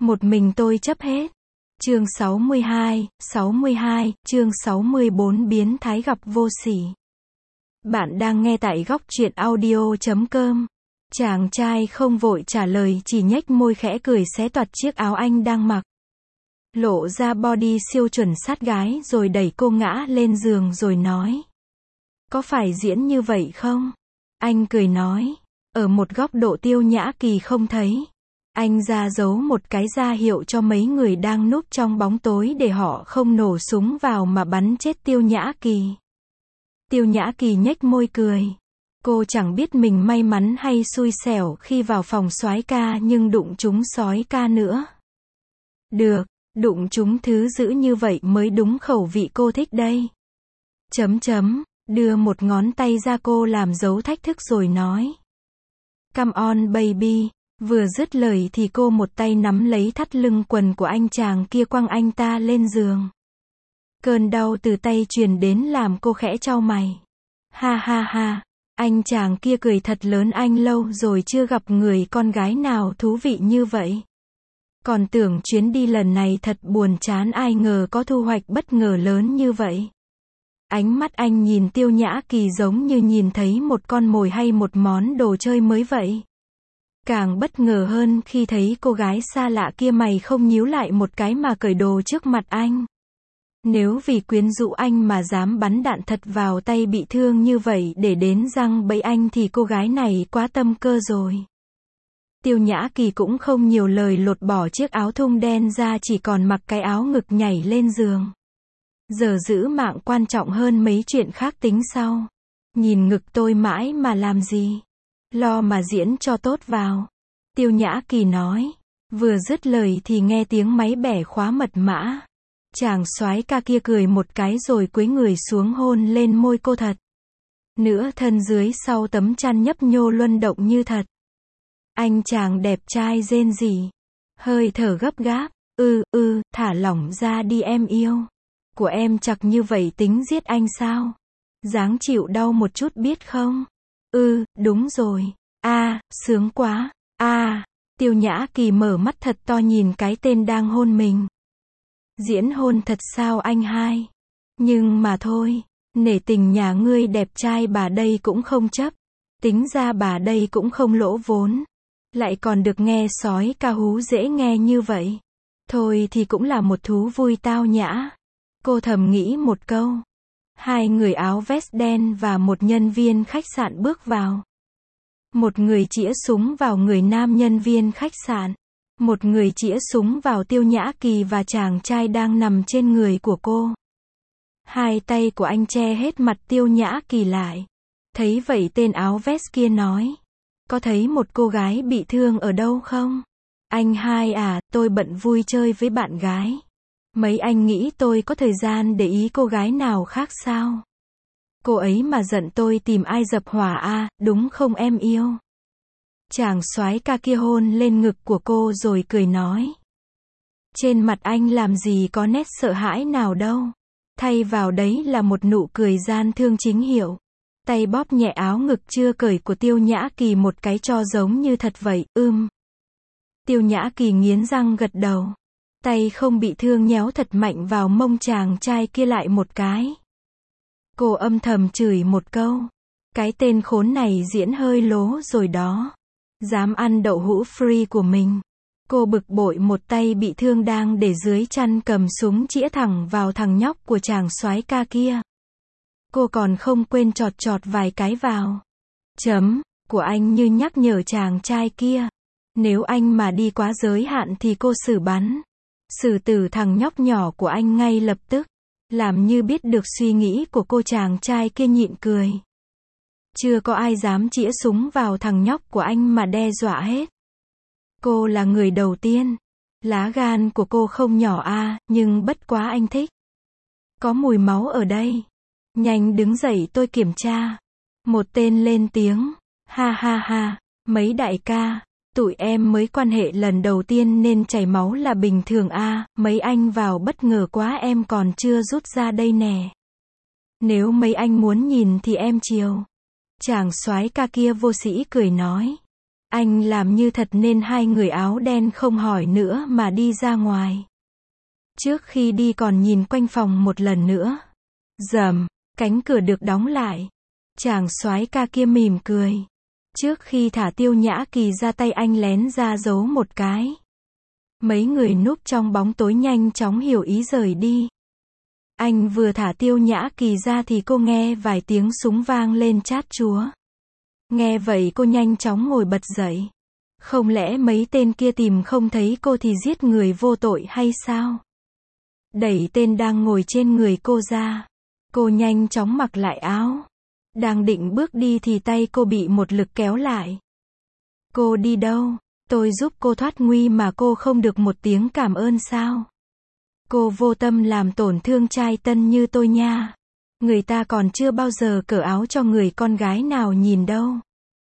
Một mình tôi chấp hết. Chương 62, chương 64 biến thái gặp vô sỉ. Bạn đang nghe tại góc truyện audio.com. Chàng trai không vội trả lời, chỉ nhếch môi khẽ cười xé toạc chiếc áo anh đang mặc. Lộ ra body siêu chuẩn sát gái rồi đẩy cô ngã lên giường rồi nói. Có phải diễn như vậy không? Anh cười nói. Ở một góc độ Tiêu Nhã Kỳ không thấy. Anh ra dấu một cái ra hiệu cho mấy người đang núp trong bóng tối để họ không nổ súng vào mà bắn chết Tiêu Nhã Kỳ. Tiêu Nhã Kỳ nhếch môi cười. Cô chẳng biết mình may mắn hay xui xẻo khi vào phòng soái ca nhưng đụng trúng sói ca nữa. Được, đụng trúng thứ dữ như vậy mới đúng khẩu vị cô thích đây. Đưa một ngón tay ra cô làm dấu thách thức rồi nói. Come on baby. Vừa dứt lời thì cô một tay nắm lấy thắt lưng quần của anh chàng kia quăng anh ta lên giường. Cơn đau từ tay truyền đến làm cô khẽ chau mày. Ha ha ha, anh chàng kia cười thật lớn, anh lâu rồi chưa gặp người con gái nào thú vị như vậy. Còn tưởng chuyến đi lần này thật buồn chán, ai ngờ có thu hoạch bất ngờ lớn như vậy. Ánh mắt anh nhìn Tiêu Nhã Kỳ giống như nhìn thấy một con mồi hay một món đồ chơi mới vậy. Càng bất ngờ hơn khi thấy cô gái xa lạ kia mày không nhíu lại một cái mà cởi đồ trước mặt anh. Nếu vì quyến rũ anh mà dám bắn đạn thật vào tay bị thương như vậy để đến răng bẫy anh thì cô gái này quá tâm cơ rồi. Tiêu Nhã Kỳ cũng không nhiều lời, lột bỏ chiếc áo thun đen ra, chỉ còn mặc cái áo ngực nhảy lên giường. Giờ giữ mạng quan trọng hơn mấy chuyện khác tính sau. Nhìn ngực tôi mãi mà làm gì? Lo mà diễn cho tốt vào. Tiêu Nhã Kỳ nói. Vừa dứt lời thì nghe tiếng máy bẻ khóa mật mã. Chàng soái ca kia cười một cái rồi cúi người xuống hôn lên môi cô thật. Nửa thân dưới sau tấm chăn nhấp nhô luân động như thật. Anh chàng đẹp trai rên rỉ. Hơi thở gấp gáp. Thả lỏng ra đi em yêu. Của em chặt như vậy tính giết anh sao? Dáng chịu đau một chút biết không? Đúng rồi. Sướng quá. Tiêu Nhã Kỳ mở mắt thật to nhìn cái tên đang hôn mình. Diễn hôn thật sao anh hai? Nhưng mà thôi, nể tình nhà ngươi đẹp trai bà đây cũng không chấp. Tính ra bà đây cũng không lỗ vốn. Lại còn được nghe sói ca hú dễ nghe như vậy. Thôi thì cũng là một thú vui tao nhã. Cô thầm nghĩ một câu. Hai người áo vest đen và một nhân viên khách sạn bước vào. Một người chĩa súng vào người nam nhân viên khách sạn. Một người chĩa súng vào Tiêu Nhã Kỳ và chàng trai đang nằm trên người của cô. Hai tay của anh che hết mặt Tiêu Nhã Kỳ lại. Thấy vậy tên áo vest kia nói. Có thấy một cô gái bị thương ở đâu không? Anh hai à, tôi bận vui chơi với bạn gái. Mấy anh nghĩ tôi có thời gian để ý cô gái nào khác sao? Cô ấy mà giận tôi tìm ai dập hỏa à, đúng không em yêu? Chàng soái ca kia hôn lên ngực của cô rồi cười nói. Trên mặt anh làm gì có nét sợ hãi nào đâu. Thay vào đấy là một nụ cười gian thương chính hiệu. Tay bóp nhẹ áo ngực chưa cởi của Tiêu Nhã Kỳ một cái cho giống như thật vậy, Tiêu Nhã Kỳ nghiến răng gật đầu. Tay không bị thương nhéo thật mạnh vào mông chàng trai kia lại một cái. Cô âm thầm chửi một câu. Cái tên khốn này diễn hơi lố rồi đó. Dám ăn đậu hũ free của mình. Cô bực bội một tay bị thương đang để dưới chăn cầm súng chĩa thẳng vào thằng nhóc của chàng soái ca kia. Cô còn không quên chọt vài cái vào. Của anh như nhắc nhở chàng trai kia. Nếu anh mà đi quá giới hạn thì cô xử bắn. Xử tử thằng nhóc nhỏ của anh ngay lập tức. Làm như biết được suy nghĩ của cô, chàng trai kia nhịn cười. Chưa có ai dám chĩa súng vào thằng nhóc của anh mà đe dọa hết. Cô là người đầu tiên. Lá gan của cô không nhỏ nhưng bất quá anh thích. Có mùi máu ở đây. Nhanh đứng dậy tôi kiểm tra. Một tên lên tiếng. Ha ha ha, mấy đại ca. Tụi em mới quan hệ lần đầu tiên nên chảy máu là bình thường mấy anh vào bất ngờ quá em còn chưa rút ra đây nè. Nếu mấy anh muốn nhìn thì em chiều. Chàng soái ca kia vô sĩ cười nói. Anh làm như thật nên hai người áo đen không hỏi nữa mà đi ra ngoài. Trước khi đi còn nhìn quanh phòng một lần nữa. Rầm, cánh cửa được đóng lại. Chàng soái ca kia mỉm cười. Trước khi thả Tiêu Nhã Kỳ ra, tay anh lén ra giấu một cái. Mấy người núp trong bóng tối nhanh chóng hiểu ý rời đi. Anh vừa thả Tiêu Nhã Kỳ ra thì cô nghe vài tiếng súng vang lên chát chúa. Nghe vậy cô nhanh chóng ngồi bật dậy. Không lẽ mấy tên kia tìm không thấy cô thì giết người vô tội hay sao? Đẩy tên đang ngồi trên người cô ra. Cô nhanh chóng mặc lại áo. Đang định bước đi thì tay cô bị một lực kéo lại. Cô đi đâu? Tôi giúp cô thoát nguy mà cô không được một tiếng cảm ơn sao? Cô vô tâm làm tổn thương trai tân như tôi nha. Người ta còn chưa bao giờ cởi áo cho người con gái nào nhìn đâu.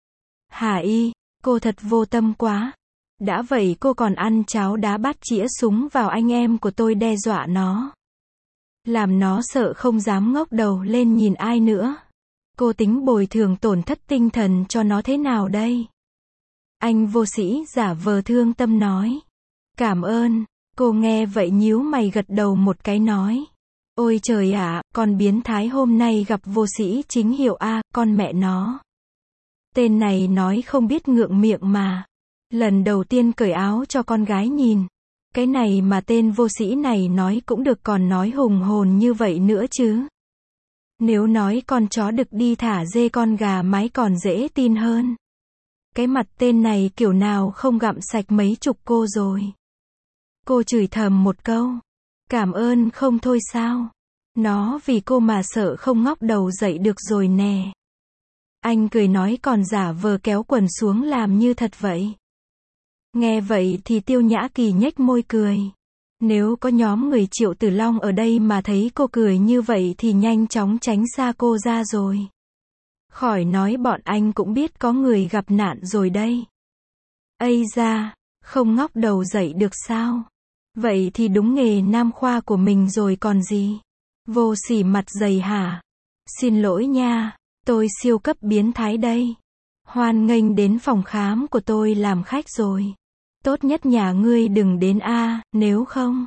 Hà y, cô thật vô tâm quá. Đã vậy cô còn ăn cháo đá bắt chĩa súng vào anh em của tôi, đe dọa nó. Làm nó sợ không dám ngóc đầu lên nhìn ai nữa. Cô tính bồi thường tổn thất tinh thần cho nó thế nào đây? Anh vô sĩ giả vờ thương tâm nói. Cảm ơn. Cô nghe vậy nhíu mày gật đầu một cái nói. Ôi trời ạ, con biến thái hôm nay gặp vô sĩ chính hiệu a, con mẹ nó. Tên này nói không biết ngượng miệng mà. Lần đầu tiên cởi áo cho con gái nhìn. Cái này mà tên vô sĩ này nói cũng được, còn nói hùng hồn như vậy nữa chứ. Nếu nói con chó đực đi thả dê con gà mái còn dễ tin hơn. Cái mặt tên này kiểu nào không gặm sạch mấy chục cô rồi. Cô chửi thầm một câu. Cảm ơn không thôi sao? Nó vì cô mà sợ không ngóc đầu dậy được rồi nè. Anh cười nói còn giả vờ kéo quần xuống làm như thật vậy. Nghe vậy thì Tiêu Nhã Kỳ nhếch môi cười. Nếu có nhóm người Triệu Tử Long ở đây mà thấy cô cười như vậy thì nhanh chóng tránh xa cô ra rồi. Khỏi nói bọn anh cũng biết có người gặp nạn rồi đây. Ây da, không ngóc đầu dậy được sao? Vậy thì đúng nghề nam khoa của mình rồi còn gì. Vô sỉ mặt dày hả? Xin lỗi nha, tôi siêu cấp biến thái đây. Hoan nghênh đến phòng khám của tôi làm khách rồi. Tốt nhất nhà ngươi đừng đến a, nếu không.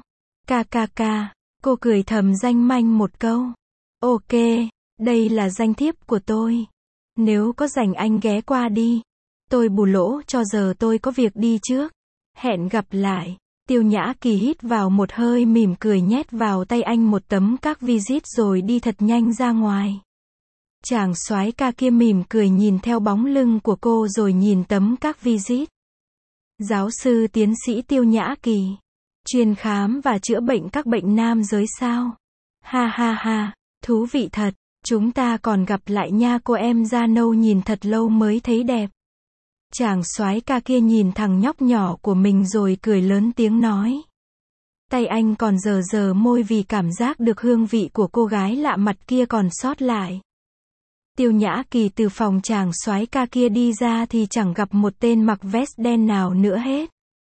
Ca, cô cười thầm danh manh một câu. Ok, đây là danh thiếp của tôi. Nếu có rảnh anh ghé qua đi. Tôi bù lỗ cho, giờ tôi có việc đi trước. Hẹn gặp lại. Tiêu Nhã Kỳ hít vào một hơi mỉm cười nhét vào tay anh một tấm các visit rồi đi thật nhanh ra ngoài. Chàng soái ca kia mỉm cười nhìn theo bóng lưng của cô rồi nhìn tấm các visit. Giáo sư tiến sĩ Tiêu Nhã Kỳ. Chuyên khám và chữa bệnh các bệnh nam giới sao? Ha ha ha, thú vị thật. Chúng ta còn gặp lại nha cô em da nâu nhìn thật lâu mới thấy đẹp. Chàng soái ca kia nhìn thằng nhóc nhỏ của mình rồi cười lớn tiếng nói. Tay anh còn dờ môi vì cảm giác được hương vị của cô gái lạ mặt kia còn sót lại. Tiêu Nhã Kỳ từ phòng chàng soái ca kia đi ra thì chẳng gặp một tên mặc vest đen nào nữa hết.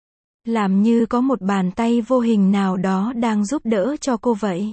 Làm như có một bàn tay vô hình nào đó đang giúp đỡ cho cô vậy.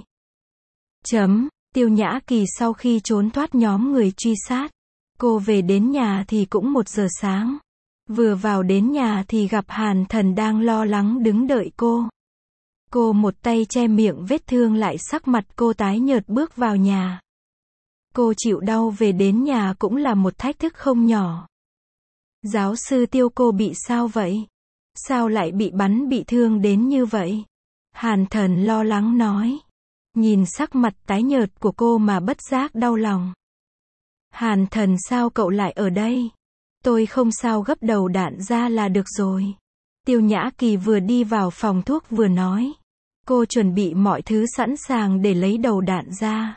Tiêu Nhã Kỳ sau khi trốn thoát nhóm người truy sát. Cô về đến nhà thì cũng 1 giờ sáng. Vừa vào đến nhà thì gặp Hàn Thần đang lo lắng đứng đợi cô. Cô một tay che miệng vết thương lại sắc mặt cô tái nhợt bước vào nhà. Cô chịu đau về đến nhà cũng là một thách thức không nhỏ. Giáo sư Tiêu, cô bị sao vậy? Sao lại bị bắn bị thương đến như vậy? Hàn Thần lo lắng nói. Nhìn sắc mặt tái nhợt của cô mà bất giác đau lòng. Hàn Thần, sao cậu lại ở đây? Tôi không sao, gấp đầu đạn ra là được rồi. Tiêu Nhã Kỳ vừa đi vào phòng thuốc vừa nói. Cô chuẩn bị mọi thứ sẵn sàng để lấy đầu đạn ra.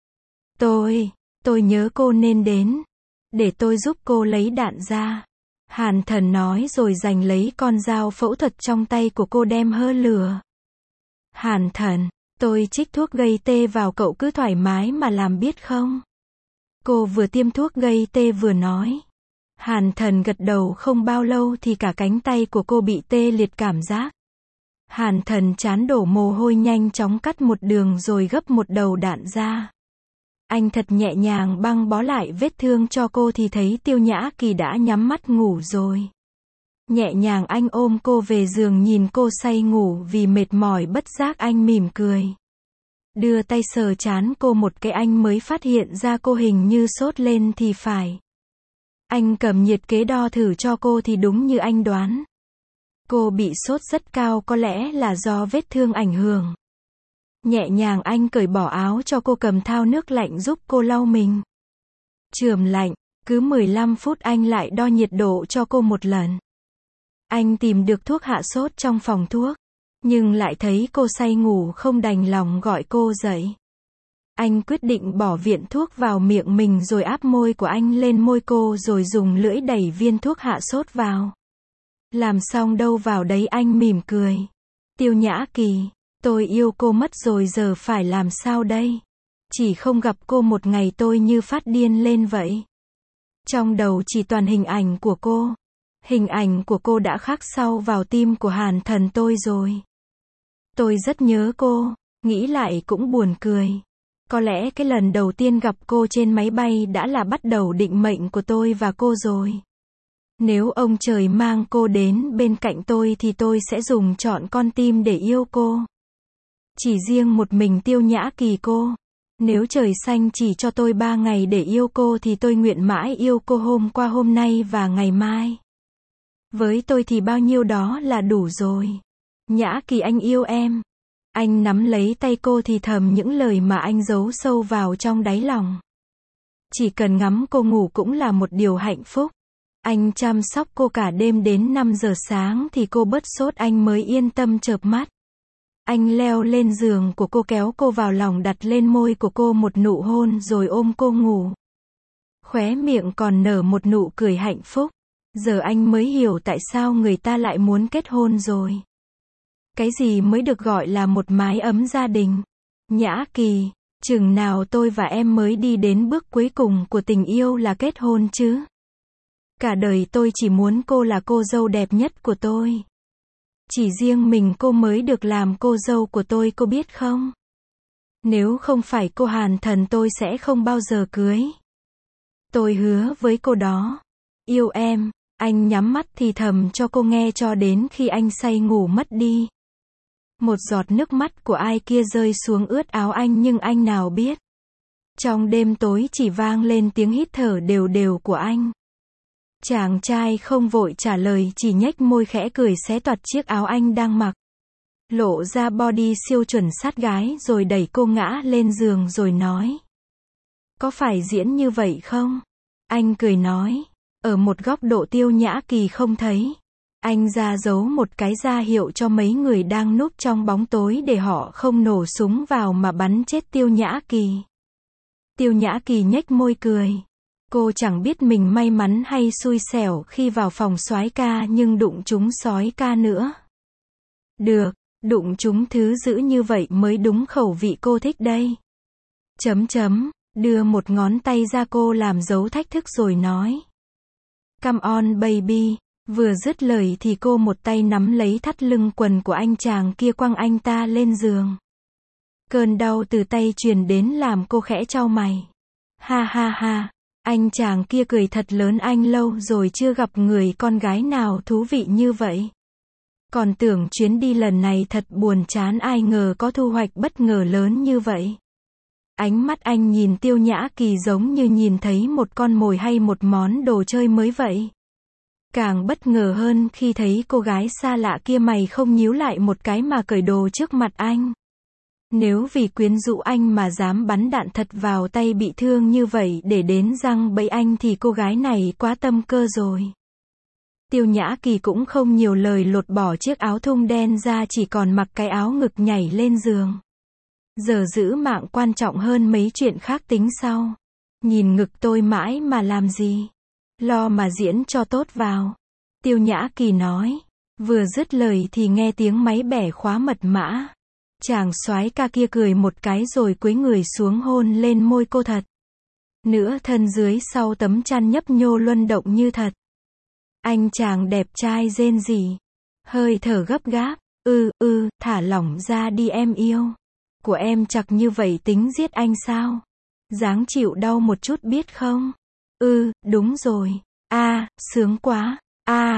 Tôi nhớ cô nên đến. Để tôi giúp cô lấy đạn ra. Hàn Thần nói rồi giành lấy con dao phẫu thuật trong tay của cô đem hơ lửa. Hàn Thần, tôi trích thuốc gây tê vào, cậu cứ thoải mái mà làm biết không? Cô vừa tiêm thuốc gây tê vừa nói. Hàn Thần gật đầu, không bao lâu thì cả cánh tay của cô bị tê liệt cảm giác. Hàn Thần chán đổ mồ hôi nhanh chóng cắt một đường rồi gấp một đầu đạn ra. Anh thật nhẹ nhàng băng bó lại vết thương cho cô thì thấy Tiêu Nhã Kỳ đã nhắm mắt ngủ rồi. Nhẹ nhàng anh ôm cô về giường nhìn cô say ngủ vì mệt mỏi bất giác anh mỉm cười. Đưa tay sờ trán cô một cái anh mới phát hiện ra cô hình như sốt lên thì phải. Anh cầm nhiệt kế đo thử cho cô thì đúng như anh đoán. Cô bị sốt rất cao, có lẽ là do vết thương ảnh hưởng. Nhẹ nhàng anh cởi bỏ áo cho cô, cầm thao nước lạnh giúp cô lau mình. Chườm lạnh, cứ 15 phút anh lại đo nhiệt độ cho cô một lần. Anh tìm được thuốc hạ sốt trong phòng thuốc, nhưng lại thấy cô say ngủ không đành lòng gọi cô dậy. Anh quyết định bỏ viện thuốc vào miệng mình rồi áp môi của anh lên môi cô rồi dùng lưỡi đẩy viên thuốc hạ sốt vào. Làm xong đâu vào đấy anh mỉm cười. Tiêu Nhã Kỳ, tôi yêu cô mất rồi giờ phải làm sao đây? Chỉ không gặp cô một ngày tôi như phát điên lên vậy. Trong đầu chỉ toàn hình ảnh của cô. Hình ảnh của cô đã khắc sâu vào tim của Hàn Thần tôi rồi. Tôi rất nhớ cô, nghĩ lại cũng buồn cười. Có lẽ cái lần đầu tiên gặp cô trên máy bay đã là bắt đầu định mệnh của tôi và cô rồi. Nếu ông trời mang cô đến bên cạnh tôi thì tôi sẽ dùng trọn con tim để yêu cô. Chỉ riêng một mình Tiêu Nhã Kỳ cô. Nếu trời xanh chỉ cho tôi 3 ngày để yêu cô thì tôi nguyện mãi yêu cô hôm qua, hôm nay và ngày mai. Với tôi thì bao nhiêu đó là đủ rồi. Nhã Kỳ, anh yêu em. Anh nắm lấy tay cô thì thầm những lời mà anh giấu sâu vào trong đáy lòng. Chỉ cần ngắm cô ngủ cũng là một điều hạnh phúc. Anh chăm sóc cô cả đêm đến 5 giờ sáng thì cô bớt sốt anh mới yên tâm chợp mắt. Anh leo lên giường của cô, kéo cô vào lòng, đặt lên môi của cô một nụ hôn rồi ôm cô ngủ. Khóe miệng còn nở một nụ cười hạnh phúc. Giờ anh mới hiểu tại sao người ta lại muốn kết hôn rồi. Cái gì mới được gọi là một mái ấm gia đình? Nhã Kỳ, chừng nào tôi và em mới đi đến bước cuối cùng của tình yêu là kết hôn chứ? Cả đời tôi chỉ muốn cô là cô dâu đẹp nhất của tôi. Chỉ riêng mình cô mới được làm cô dâu của tôi, cô biết không? Nếu không phải cô Hàn Thần tôi sẽ không bao giờ cưới. Tôi hứa với cô đó. Yêu em, anh nhắm mắt thì thầm cho cô nghe cho đến khi anh say ngủ mất đi. Một giọt nước mắt của ai kia rơi xuống ướt áo anh nhưng anh nào biết. Trong đêm tối chỉ vang lên tiếng hít thở đều đều của anh. Chàng trai không vội trả lời, chỉ nhếch môi khẽ cười xé toạc chiếc áo anh đang mặc. Lộ ra body siêu chuẩn sát gái rồi đẩy cô ngã lên giường rồi nói. Có phải diễn như vậy không? Anh cười nói. Ở một góc độ Tiêu Nhã Kỳ không thấy. Anh ra dấu một cái ra hiệu cho mấy người đang núp trong bóng tối để họ không nổ súng vào mà bắn chết Tiêu Nhã Kỳ. Tiêu Nhã Kỳ nhếch môi cười. Cô chẳng biết mình may mắn hay xui xẻo khi vào phòng soái ca nhưng đụng trúng sói ca nữa. Được, đụng trúng thứ dữ như vậy mới đúng khẩu vị cô thích đây. Đưa một ngón tay ra cô làm dấu thách thức rồi nói. Come on baby. Vừa dứt lời thì cô một tay nắm lấy thắt lưng quần của anh chàng kia quăng anh ta lên giường. Cơn đau từ tay truyền đến làm cô khẽ chau mày. Ha ha ha. Anh chàng kia cười thật lớn, anh lâu rồi chưa gặp người con gái nào thú vị như vậy. Còn tưởng chuyến đi lần này thật buồn chán, ai ngờ có thu hoạch bất ngờ lớn như vậy. Ánh mắt anh nhìn Tiêu Nhã Kỳ giống như nhìn thấy một con mồi hay một món đồ chơi mới vậy. Càng bất ngờ hơn khi thấy cô gái xa lạ kia mày không nhíu lại một cái mà cởi đồ trước mặt anh. Nếu vì quyến rũ anh mà dám bắn đạn thật vào tay bị thương như vậy để đến răng bẫy anh thì cô gái này quá tâm cơ rồi. Tiêu Nhã Kỳ cũng không nhiều lời, lột bỏ chiếc áo thun đen ra, chỉ còn mặc cái áo ngực nhảy lên giường. Giờ giữ mạng quan trọng hơn mấy chuyện khác tính sau. Nhìn ngực tôi mãi mà làm gì? Lo mà diễn cho tốt vào. Tiêu Nhã Kỳ nói. Vừa dứt lời thì nghe tiếng máy bẻ khóa mật mã. Chàng soái ca kia cười một cái rồi cúi người xuống hôn lên môi cô thật. Nửa thân dưới sau tấm chăn nhấp nhô luân động như thật. Anh chàng đẹp trai rên rỉ. Hơi thở gấp gáp. Thả lỏng ra đi em yêu. Của em chặt như vậy tính giết anh sao? Dáng chịu đau một chút biết không? Đúng rồi. Sướng quá.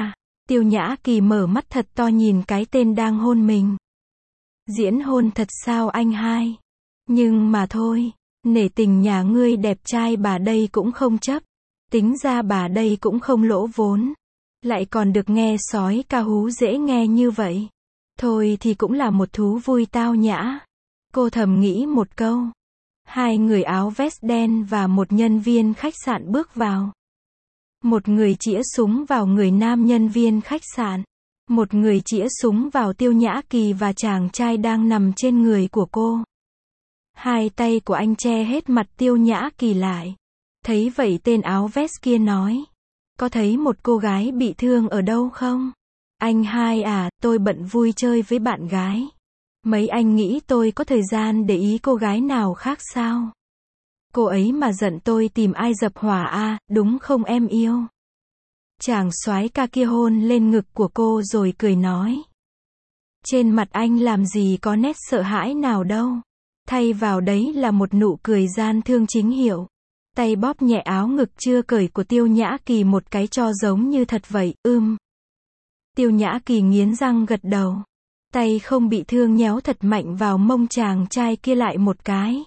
Tiêu Nhã Kỳ mở mắt thật to nhìn cái tên đang hôn mình. Diễn hôn thật sao anh hai? Nhưng mà thôi, nể tình nhà ngươi đẹp trai bà đây cũng không chấp. Tính ra bà đây cũng không lỗ vốn. Lại còn được nghe sói ca hú dễ nghe như vậy. Thôi thì cũng là một thú vui tao nhã. Cô thầm nghĩ một câu. Hai người áo vest đen và một nhân viên khách sạn bước vào. Một người chĩa súng vào người nam nhân viên khách sạn. Một người chĩa súng vào Tiêu Nhã Kỳ và chàng trai đang nằm trên người của cô. Hai tay của anh che hết mặt Tiêu Nhã Kỳ lại. Thấy vậy tên áo vest kia nói. Có thấy một cô gái bị thương ở đâu không? Anh hai à, tôi bận vui chơi với bạn gái. Mấy anh nghĩ tôi có thời gian để ý cô gái nào khác sao? Cô ấy mà giận tôi tìm ai dập hỏa à, đúng không em yêu? Chàng soái ca kia hôn lên ngực của cô rồi cười nói. Trên mặt anh làm gì có nét sợ hãi nào đâu. Thay vào đấy là một nụ cười gian thương chính hiệu. Tay bóp nhẹ áo ngực chưa cởi của Tiêu Nhã Kỳ một cái cho giống như thật vậy, Tiêu Nhã Kỳ nghiến răng gật đầu. Tay không bị thương nhéo thật mạnh vào mông chàng trai kia lại một cái.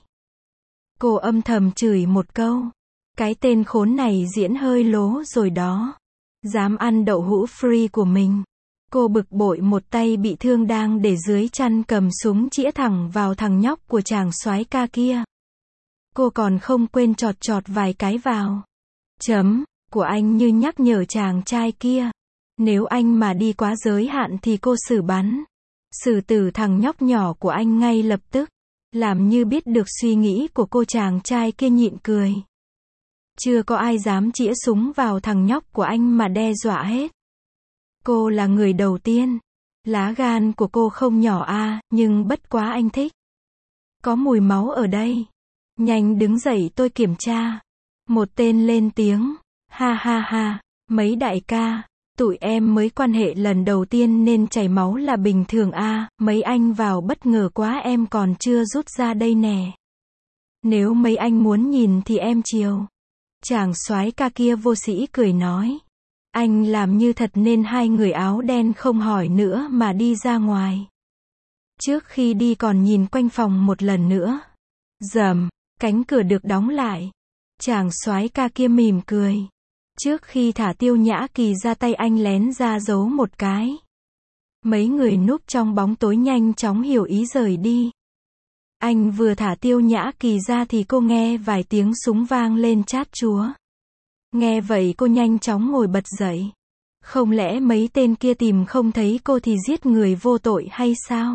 Cô âm thầm chửi một câu. Cái tên khốn này diễn hơi lố rồi đó. Dám ăn đậu hũ free của mình. Cô bực bội một tay bị thương đang để dưới chăn cầm súng chĩa thẳng vào thằng nhóc của chàng soái ca kia. Cô còn không quên chọt chọt vài cái vào. Chấm của anh như nhắc nhở chàng trai kia. Nếu anh mà đi quá giới hạn thì cô xử bắn. Xử tử thằng nhóc nhỏ của anh ngay lập tức. Làm như biết được suy nghĩ của cô chàng trai kia nhịn cười. Chưa có ai dám chĩa súng vào thằng nhóc của anh mà đe dọa hết. Cô là người đầu tiên. Lá gan của cô không nhỏ à, nhưng bất quá anh thích. Có mùi máu ở đây. Nhanh đứng dậy tôi kiểm tra. Một tên lên tiếng. Ha ha ha, mấy đại ca, tụi em mới quan hệ lần đầu tiên nên chảy máu là bình thường à, mấy anh vào bất ngờ quá em còn chưa rút ra đây nè. Nếu mấy anh muốn nhìn thì em chiều. Chàng soái ca kia vô sĩ cười nói. Anh làm như thật nên hai người áo đen không hỏi nữa mà đi ra ngoài. Trước khi đi còn nhìn quanh phòng một lần nữa. Rầm, cánh cửa được đóng lại. Chàng soái ca kia mỉm cười. Trước khi thả Tiêu Nhã Kỳ ra tay anh lén ra giấu một cái. Mấy người núp trong bóng tối nhanh chóng hiểu ý rời đi. Anh vừa thả Tiêu Nhã Kỳ ra thì cô nghe vài tiếng súng vang lên chát chúa. Nghe vậy cô nhanh chóng ngồi bật dậy. Không lẽ mấy tên kia tìm không thấy cô thì giết người vô tội hay sao?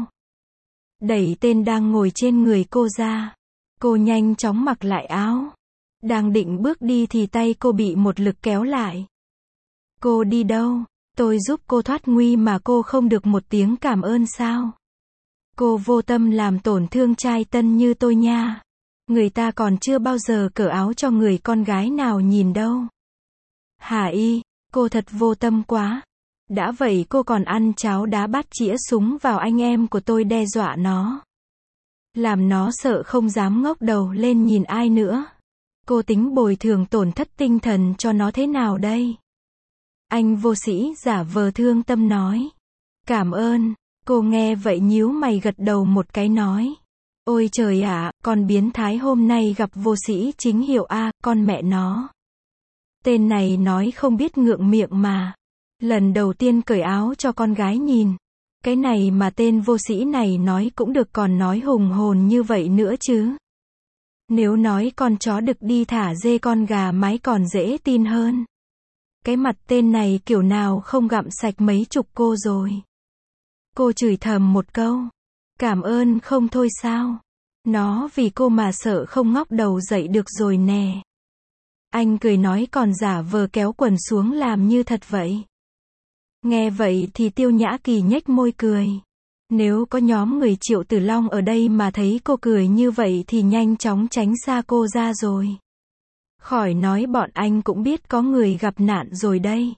Đẩy tên đang ngồi trên người cô ra. Cô nhanh chóng mặc lại áo. Đang định bước đi thì tay cô bị một lực kéo lại. Cô đi đâu? Tôi giúp cô thoát nguy mà cô không được một tiếng cảm ơn sao? Cô vô tâm làm tổn thương trai tân như tôi nha. Người ta còn chưa bao giờ cởi áo cho người con gái nào nhìn đâu. Hà y, cô thật vô tâm quá. Đã vậy cô còn ăn cháo đá bát chĩa súng vào anh em của tôi đe dọa nó. Làm nó sợ không dám ngóc đầu lên nhìn ai nữa. Cô tính bồi thường tổn thất tinh thần cho nó thế nào đây? Anh vô sĩ giả vờ thương tâm nói. Cảm ơn. Cô nghe vậy nhíu mày gật đầu một cái nói. Ôi trời ạ, con biến thái hôm nay gặp vô sĩ chính hiệu a, con mẹ nó. Tên này nói không biết ngượng miệng mà. Lần đầu tiên cởi áo cho con gái nhìn. Cái này mà tên vô sĩ này nói cũng được còn nói hùng hồn như vậy nữa chứ. Nếu nói con chó đực đi thả dê con gà mái còn dễ tin hơn. Cái mặt tên này kiểu nào không gặm sạch mấy chục cô rồi. Cô chửi thầm một câu. Cảm ơn không thôi sao? Nó vì cô mà sợ không ngóc đầu dậy được rồi nè. Anh cười nói còn giả vờ kéo quần xuống làm như thật vậy. Nghe vậy thì Tiêu Nhã Kỳ nhếch môi cười. Nếu có nhóm người Triệu Tử Long ở đây mà thấy cô cười như vậy thì nhanh chóng tránh xa cô ra rồi. Khỏi nói bọn anh cũng biết có người gặp nạn rồi đây.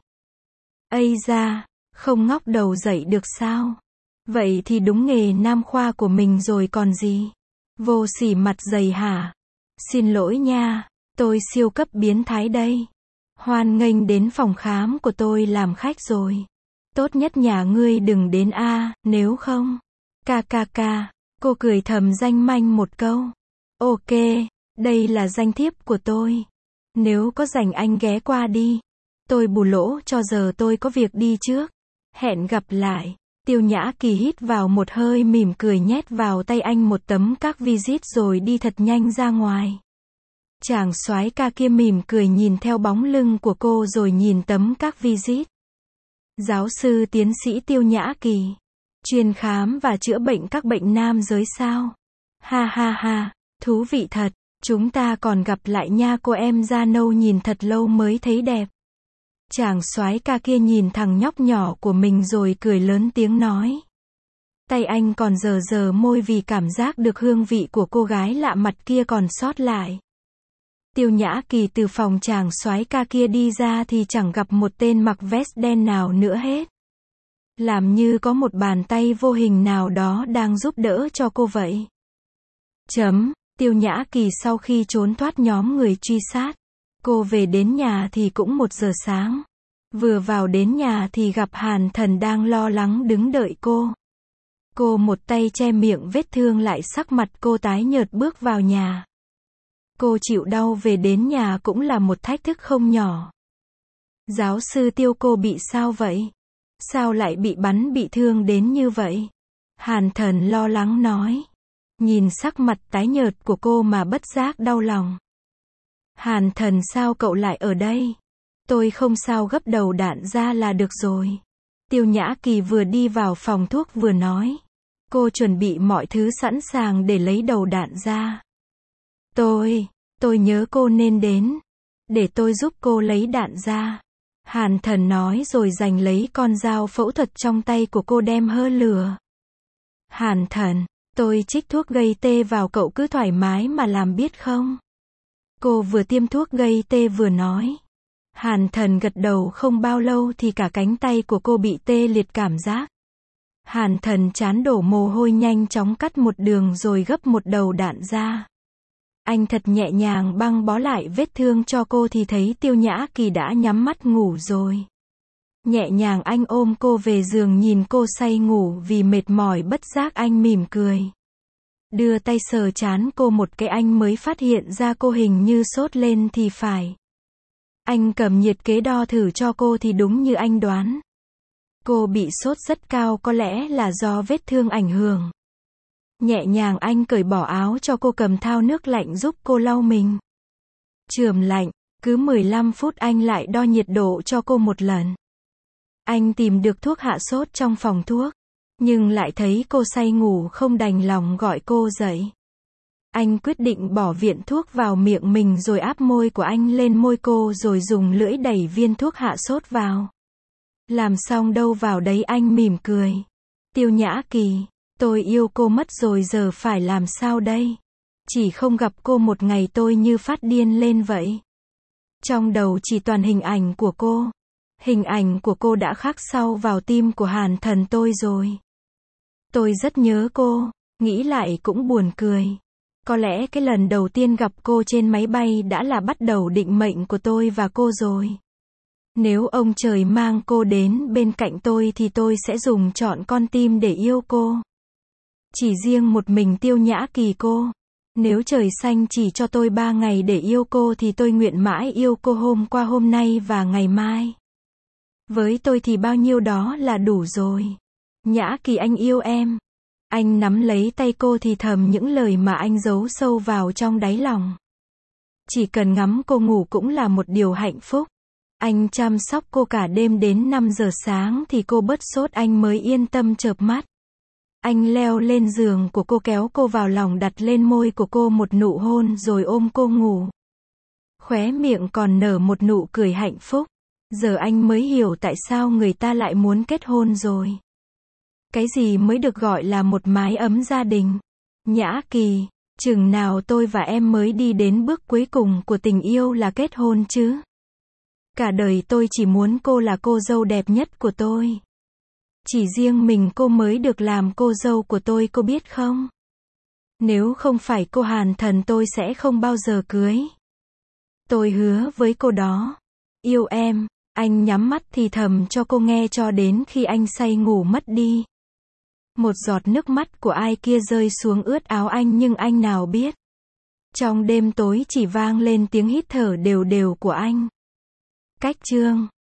Ây da, không ngóc đầu dậy được sao? Vậy thì đúng nghề nam khoa của mình rồi còn gì? Vô sỉ mặt dày hả? Xin lỗi nha, tôi siêu cấp biến thái đây. Hoan nghênh đến phòng khám của tôi làm khách rồi. Tốt nhất nhà ngươi đừng đến a, nếu không. Ca. Cô cười thầm danh manh một câu. Ok, đây là danh thiếp của tôi. Nếu có rảnh anh ghé qua đi. Tôi bù lỗ cho giờ tôi có việc đi trước. Hẹn gặp lại. Tiêu Nhã Kỳ hít vào một hơi mỉm cười nhét vào tay anh một tấm các visit rồi đi thật nhanh ra ngoài. Chàng soái ca kia mỉm cười nhìn theo bóng lưng của cô rồi nhìn tấm các visit. Giáo sư tiến sĩ Tiêu Nhã Kỳ. Chuyên khám và chữa bệnh các bệnh nam giới sao? Ha, thú vị thật. Chúng ta còn gặp lại nha cô em da nâu nhìn thật lâu mới thấy đẹp. Chàng soái ca kia nhìn thằng nhóc nhỏ của mình rồi cười lớn tiếng nói. Tay anh còn dờ môi vì cảm giác được hương vị của cô gái lạ mặt kia còn sót lại. Tiêu Nhã Kỳ từ phòng chàng soái ca kia đi ra thì chẳng gặp một tên mặc vest đen nào nữa hết. Làm như có một bàn tay vô hình nào đó đang giúp đỡ cho cô vậy. Tiêu Nhã Kỳ sau khi trốn thoát nhóm người truy sát. Cô về đến nhà thì cũng 1 giờ sáng. Vừa vào đến nhà thì gặp Hàn Thần đang lo lắng đứng đợi cô. Cô một tay che miệng vết thương lại sắc mặt cô tái nhợt bước vào nhà. Cô chịu đau về đến nhà cũng là một thách thức không nhỏ. Giáo sư Tiêu cô bị sao vậy? Sao lại bị bắn bị thương đến như vậy? Hàn Thần lo lắng nói. Nhìn sắc mặt tái nhợt của cô mà bất giác đau lòng. Hàn Thần sao cậu lại ở đây? Tôi không sao gấp đầu đạn ra là được rồi. Tiêu Nhã Kỳ vừa đi vào phòng thuốc vừa nói. Cô chuẩn bị mọi thứ sẵn sàng để lấy đầu đạn ra. Tôi nhớ cô nên đến. Để tôi giúp cô lấy đạn ra. Hàn Thần nói rồi giành lấy con dao phẫu thuật trong tay của cô đem hơ lửa. Hàn Thần, tôi trích thuốc gây tê vào cậu cứ thoải mái mà làm biết không? Cô vừa tiêm thuốc gây tê vừa nói. Hàn Thần gật đầu không bao lâu thì cả cánh tay của cô bị tê liệt cảm giác. Hàn Thần trán đổ mồ hôi nhanh chóng cắt một đường rồi gấp một đầu đạn ra. Anh thật nhẹ nhàng băng bó lại vết thương cho cô thì thấy Tiêu Nhã Kỳ đã nhắm mắt ngủ rồi. Nhẹ nhàng anh ôm cô về giường nhìn cô say ngủ vì mệt mỏi bất giác anh mỉm cười. Đưa tay sờ trán cô một cái anh mới phát hiện ra cô hình như sốt lên thì phải. Anh cầm nhiệt kế đo thử cho cô thì đúng như anh đoán. Cô bị sốt rất cao có lẽ là do vết thương ảnh hưởng. Nhẹ nhàng anh cởi bỏ áo cho cô cầm thao nước lạnh giúp cô lau mình. Chườm lạnh, cứ 15 phút anh lại đo nhiệt độ cho cô một lần. Anh tìm được thuốc hạ sốt trong phòng thuốc, nhưng lại thấy cô say ngủ không đành lòng gọi cô dậy. Anh quyết định bỏ viện thuốc vào miệng mình rồi áp môi của anh lên môi cô rồi dùng lưỡi đẩy viên thuốc hạ sốt vào. Làm xong đâu vào đấy anh mỉm cười. Tiêu Nhã Kỳ, tôi yêu cô mất rồi giờ phải làm sao đây? Chỉ không gặp cô một ngày tôi như phát điên lên vậy. Trong đầu chỉ toàn hình ảnh của cô. Hình ảnh của cô đã khắc sâu vào tim của Hàn Thần tôi rồi. Tôi rất nhớ cô, nghĩ lại cũng buồn cười. Có lẽ cái lần đầu tiên gặp cô trên máy bay đã là bắt đầu định mệnh của tôi và cô rồi. Nếu ông trời mang cô đến bên cạnh tôi thì tôi sẽ dùng trọn con tim để yêu cô. Chỉ riêng một mình Tiêu Nhã Kỳ cô. Nếu trời xanh chỉ cho tôi 3 ngày để yêu cô thì tôi nguyện mãi yêu cô hôm qua hôm nay và ngày mai. Với tôi thì bao nhiêu đó là đủ rồi. Nhã Kỳ anh yêu em. Anh nắm lấy tay cô thì thầm những lời mà anh giấu sâu vào trong đáy lòng. Chỉ cần ngắm cô ngủ cũng là một điều hạnh phúc. Anh chăm sóc cô cả đêm đến 5 giờ sáng thì cô bớt sốt anh mới yên tâm chợp mắt. Anh leo lên giường của cô kéo cô vào lòng đặt lên môi của cô một nụ hôn rồi ôm cô ngủ. Khóe miệng còn nở một nụ cười hạnh phúc. Giờ anh mới hiểu tại sao người ta lại muốn kết hôn rồi. Cái gì mới được gọi là một mái ấm gia đình? Nhã Kỳ, chừng nào tôi và em mới đi đến bước cuối cùng của tình yêu là kết hôn chứ? Cả đời tôi chỉ muốn cô là cô dâu đẹp nhất của tôi. Chỉ riêng mình cô mới được làm cô dâu của tôi cô biết không? Nếu không phải cô Hàn Thần tôi sẽ không bao giờ cưới. Tôi hứa với cô đó. Yêu em, Anh nhắm mắt thì thầm cho cô nghe cho đến khi anh say ngủ mất đi. Một giọt nước mắt của ai kia rơi xuống ướt áo anh nhưng anh nào biết. Trong đêm tối chỉ vang lên tiếng hít thở đều đều của anh. Cách chương